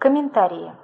Комментарии.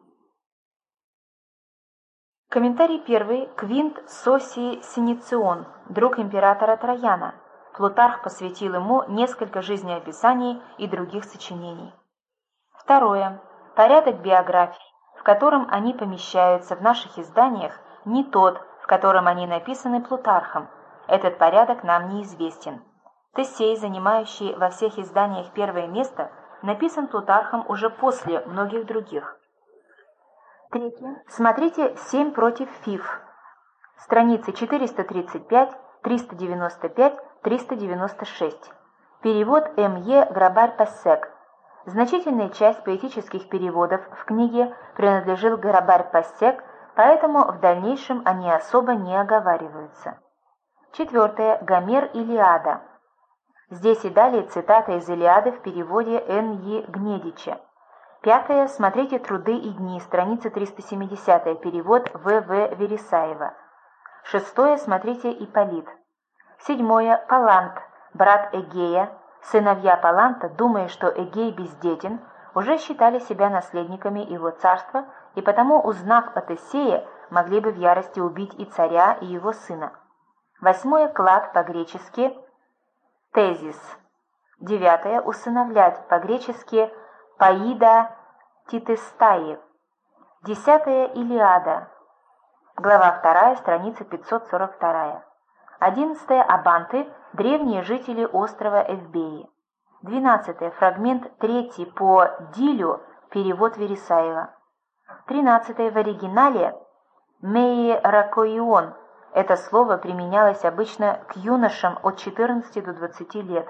Комментарий первый. Квинт Сосий Синицион, друг императора Траяна. Плутарх посвятил ему несколько жизнеописаний и других сочинений. Второе. Порядок биографий, в котором они помещаются в наших изданиях, не тот, в котором они написаны Плутархом. Этот порядок нам неизвестен. Тесей, занимающий во всех изданиях первое место, написан Плутархом уже после многих других. Третье. Смотрите «7 против Фив», страницы 435, 395, 396. Перевод М.Е. Грабарь-Пассек. Значительная часть поэтических переводов в книге принадлежит Грабарь-Пассек, поэтому в дальнейшем они особо не оговариваются. Четвертое. Гомер «Илиада». Здесь и далее цитата из «Илиады» в переводе Н.Е. Гнедича. Пятое. Смотрите «Труды и дни», страница 370, перевод В.В. Вересаева. Шестое. Смотрите «Ипполит». Седьмое. Палант, брат Эгея. Сыновья Паланта, думая, что Эгей бездетен, уже считали себя наследниками его царства, и потому, узнав о Тесее, могли бы в ярости убить и царя, и его сына. Восьмое. Клад, по-гречески «тезис». Девятое. Усыновлять, по-гречески «паида титестаи». Десятое. Илиада. Глава 2, страница 542. 11. Абанты, древние жители острова Эвбеи. 12. Фрагмент 3 по Дилю, перевод Вересаева. 13. В оригинале «меиракоион». Это слово применялось обычно к юношам от 14 до 20 лет.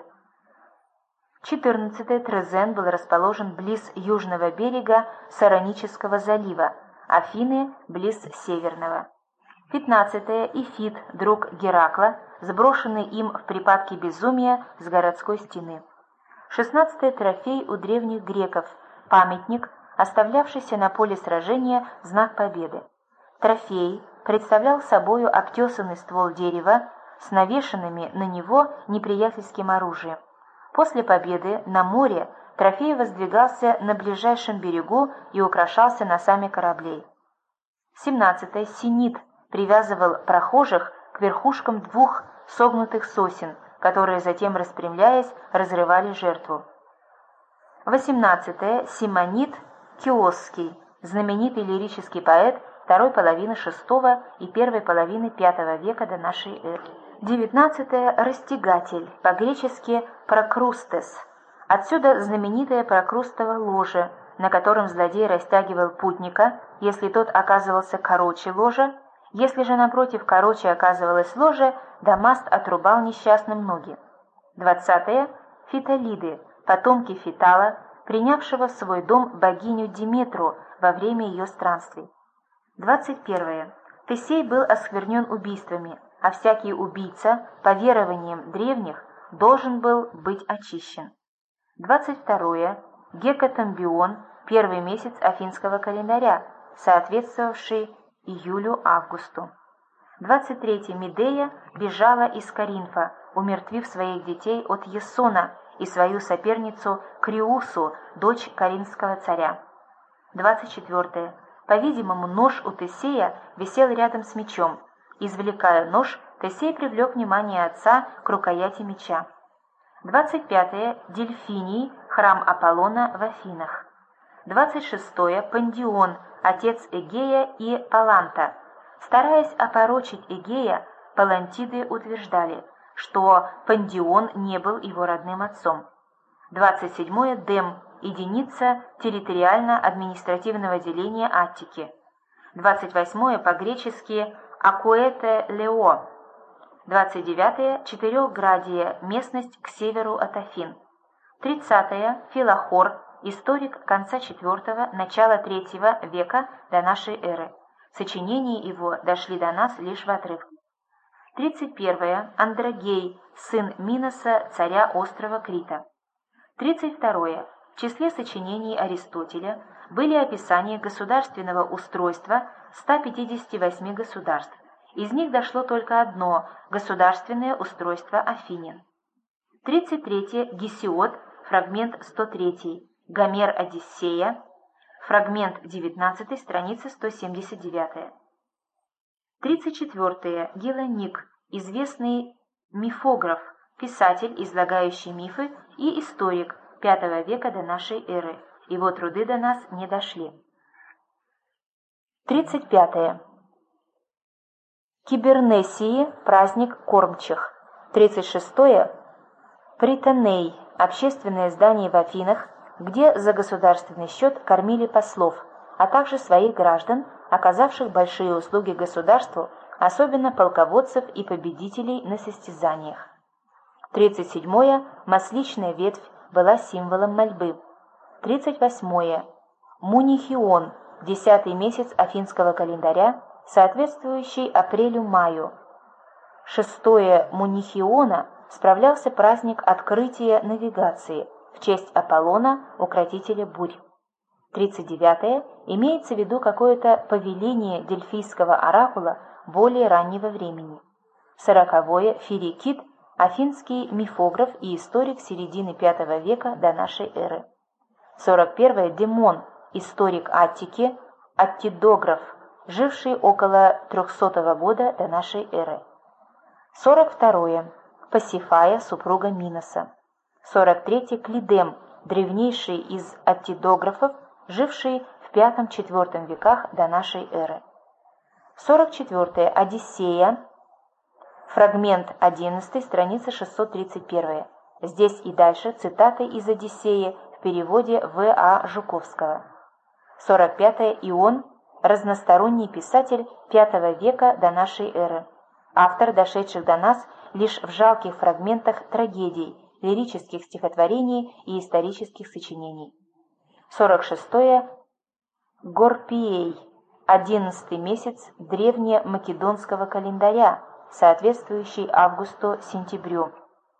14. Трезен был расположен близ южного берега Саронического залива, Афины близ северного. 15. Ифит, друг Геракла, сброшенный им в припадке безумия с городской стены. 16. Трофей у древних греков, памятник, оставлявшийся на поле сражения в знак победы. Трофей представлял собою обтесанный ствол дерева с навешанными на него неприятельским оружием. После победы на море трофей воздвигался на ближайшем берегу и украшался носами кораблей. 17. Синит привязывал прохожих к верхушкам 2 согнутых сосен, которые затем, распрямляясь, разрывали жертву. 18. Симонит Киосский, знаменитый лирический поэт второй половины VI и первой половины V века до нашей эры. 19. Растягатель, по-гречески «прокрустес». Отсюда знаменитое прокрустово ложе, на котором злодей растягивал путника, если тот оказывался короче ложа. Если же, напротив, короче оказывалось ложе, Дамаст отрубал несчастным ноги. 20. Фиталиды, потомки Фитала, принявшего в свой дом богиню Диметру во время ее странствий. 21. Тесей был осквернен убийствами, а всякий убийца, по верованиям древних, должен был быть очищен. 22. Гекатомбион, первый месяц афинского календаря, соответствовавший июлю-августу. 23. Медея бежала из Коринфа, умертвив своих детей от Ясона и свою соперницу Криусу, дочь коринфского царя. 24. По-видимому, нож у Тесея висел рядом с мечом. Извлекая нож, Тесей привлек внимание отца к рукояти меча. 25. Дельфиний, храм Аполлона в Афинах. 26. Пандион, отец Эгея и Паланта. Стараясь опорочить Эгея, Палантиды утверждали, что Пандион не был его родным отцом. 27. Дем, единица территориально-административного деления Аттики. 28. По-гречески Акуэте Лео. 29. Четырехградие, местность к северу от Афин. 30. Филохор, историк конца IV – начала III века до нашей эры. Сочинения его дошли до нас лишь в отрывке. 31. Андрогей, сын Миноса, царя острова Крита. 32. В числе сочинений Аристотеля были описания государственного устройства 158 государств. Из них дошло только одно – государственное устройство Афинян. 33. Гесиод, фрагмент 103. Гомер Одиссея. Фрагмент 19, страница 179. 34. Гелоник, известный мифограф, писатель, излагающий мифы, и историк V века до нашей эры. Его труды до нас не дошли. 35. Кибернесии, праздник кормчих. 36. Притоней, общественное здание в Афинах, где за государственный счет кормили послов, а также своих граждан, оказавших большие услуги государству, особенно полководцев и победителей на состязаниях. 37. Масличная ветвь была символом мольбы. 38. Мунихион, 10-й месяц афинского календаря, соответствующий апрелю-маю. 6. Мунихиона справлялся праздник открытия навигации в честь Аполлона, укротителя бурь. 39. Имеется в виду какое-то повеление дельфийского оракула более раннего времени. 40. Ферикид, афинский мифограф и историк середины V века до нашей эры. 41. Демон, историк Аттики, аттидограф, живший около 300 года до нашей эры. 42. Пасифая, супруга Миноса. 43. Клидем, древнейший из аттидографов, живший в V-IV веках до нашей эры. 44. Одиссея, фрагмент 11, страница 631. Здесь и дальше цитаты из Одиссеи в переводе В.А. Жуковского. 45. Ион, разносторонний писатель V века до нашей эры. Автор, дошедших до нас лишь в жалких фрагментах трагедий, лирических стихотворений и исторических сочинений. 46. Горпией, 11-й месяц древнемакедонского календаря, соответствующий августу-сентябрю.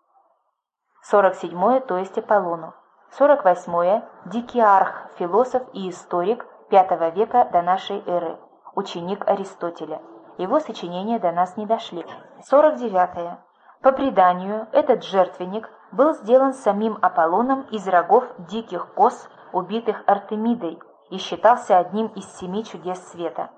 47. То есть Аполлону. 48. Дикиарх, философ и историк V века до нашей эры, ученик Аристотеля. Его сочинения до нас не дошли. 49. По преданию, этот жертвенник был сделан самим Аполлоном из рогов диких коз, убитых Артемидой, и считался одним из 7 чудес света.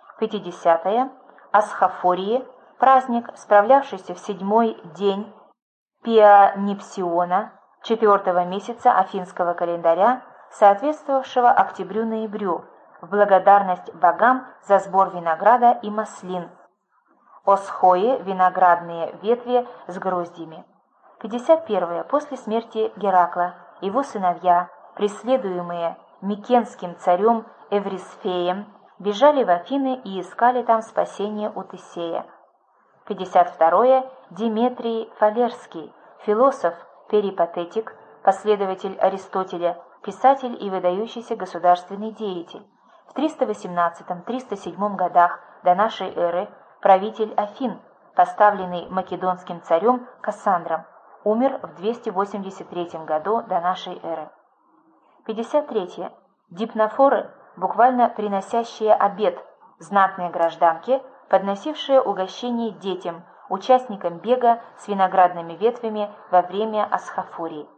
50. Асхафории, праздник, справлявшийся в 7-й день Пианипсиона, 4-го месяца афинского календаря, соответствовавшего октябрю-ноябрю, в благодарность богам за сбор винограда и маслин. Осхои, виноградные ветви с гроздьями. 51. После смерти Геракла, его сыновья, преследуемые микенским царем Эврисфеем, бежали в Афины и искали там спасения у Тесея. 52. Диметрий Фалерский, философ, перипатетик, последователь Аристотеля, писатель и выдающийся государственный деятель. В 318-307 годах до нашей эры правитель Афин, поставленный македонским царем Кассандром, умер в 283 году до нашей эры. 53. Дипнофоры, буквально приносящие обед, знатные гражданки, подносившие угощение детям, участникам бега с виноградными ветвями во время асхафорий.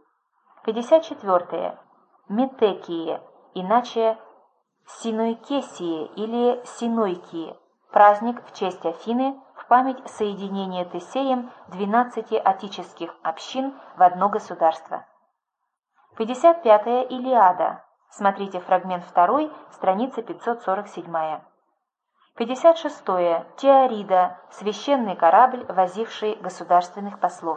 54. Метекии, иначе Синойкесии или Синойкии, праздник в честь Афины в память соединения Тесеем 12 атических общин в одно государство. 55. Илиада, смотрите фрагмент 2, страница 547. 56. Теорида, священный корабль, возивший государственных послов.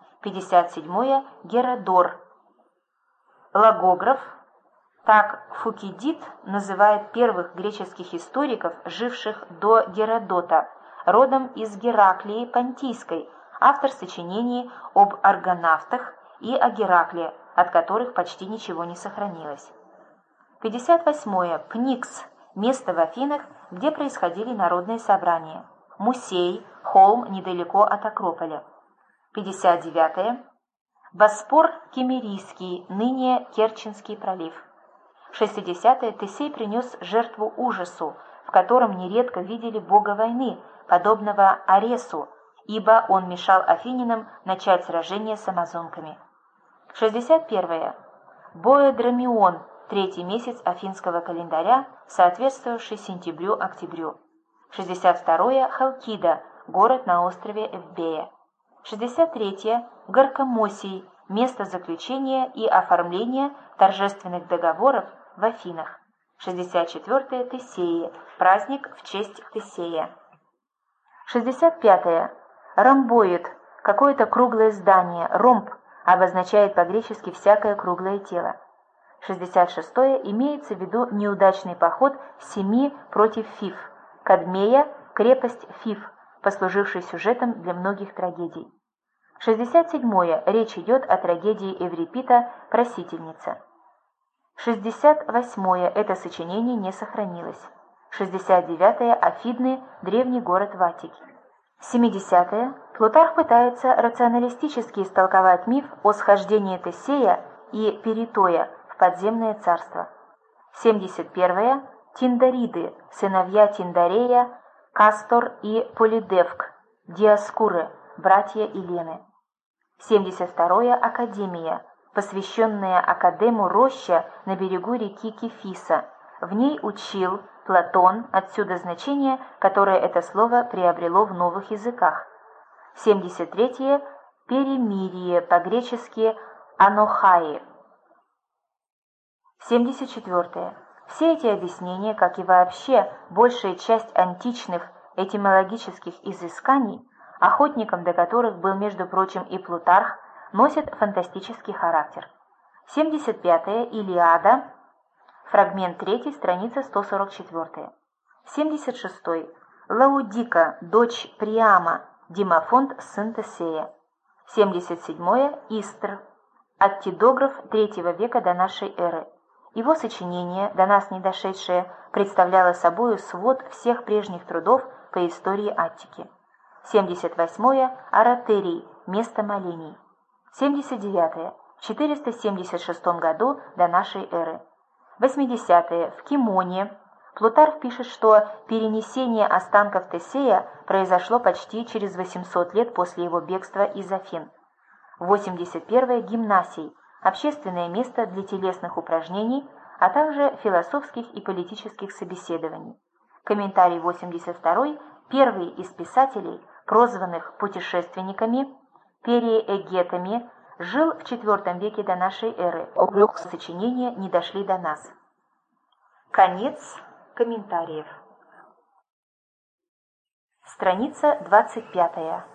57. Геродор, логограф. Так Фукидид называет первых греческих историков, живших до Геродота, родом из Гераклии Понтийской, автор сочинений об аргонавтах и о Геракле, от которых почти ничего не сохранилось. 58. Пникс, место в Афинах, где происходили народные собрания. Мусей, холм недалеко от Акрополя. 59. Боспор Киммерийский, ныне Керченский пролив. 60. Тесей принес жертву ужасу, в котором нередко видели бога войны, подобного Аресу, ибо он мешал афининам начать сражение с амазонками. 61. Боэдромион, третий месяц афинского календаря, соответствующий сентябрю-октябрю. 62-е – Халкида, город на острове Эвбея. 63-е – Гаркомосий, место заключения и оформления торжественных договоров в Афинах. 64-е – Тесеи, праздник в честь Тесея. 65-е – Ромбоид, какое-то круглое здание, ромб, обозначает по-гречески всякое круглое тело. 66-е имеется в виду неудачный поход Семи против Фив, Кадмея, крепость Фив, послуживший сюжетом для многих трагедий. 67-е речь идет о трагедии Эврипида «Просительница». 68-е это сочинение не сохранилось. 69-е Афидны, древний город в Аттике. 70-е Плутарх пытается рационалистически истолковать миф о схождении Тесея и Перитоя в подземное царство. 71-е Тиндариды, сыновья Тиндарея, Кастор и Полидевк, Диаскуры, братья Елены. 72-е Академия, посвященная Академу роща на берегу реки Кефиса. В ней учил Платон, отсюда значение, которое это слово приобрело в новых языках. 73-е Перемирие, по-гречески Анохаи. 74-е. Все эти объяснения, как и вообще большая часть античных этимологических изысканий, охотником до которых был, между прочим, и Плутарх, носят фантастический характер. 75-е Илиада, фрагмент 3, страница 144. 76-й Лаудика, дочь Приама, Димофонт, сын Тесея. 77-е Истр, аттидограф III века до нашей эры. Его сочинение, до нас не дошедшее, представляло собою свод всех прежних трудов по истории Аттики. 78-е Оратерий, место молений. 79-е в 476 году до нашей эры. 80-е в Кимоне. Плутарх пишет, что перенесение останков Тесея произошло почти через 800 лет после его бегства из Афин. 81-е Гимнасий, общественное место для телесных упражнений, а также философских и политических собеседований. Комментарий 82-й, первый из писателей, прозванных путешественниками, периэгетами, жил в IV веке до нашей эры. Сочинения не дошли до нас. Конец комментариев. Страница 25.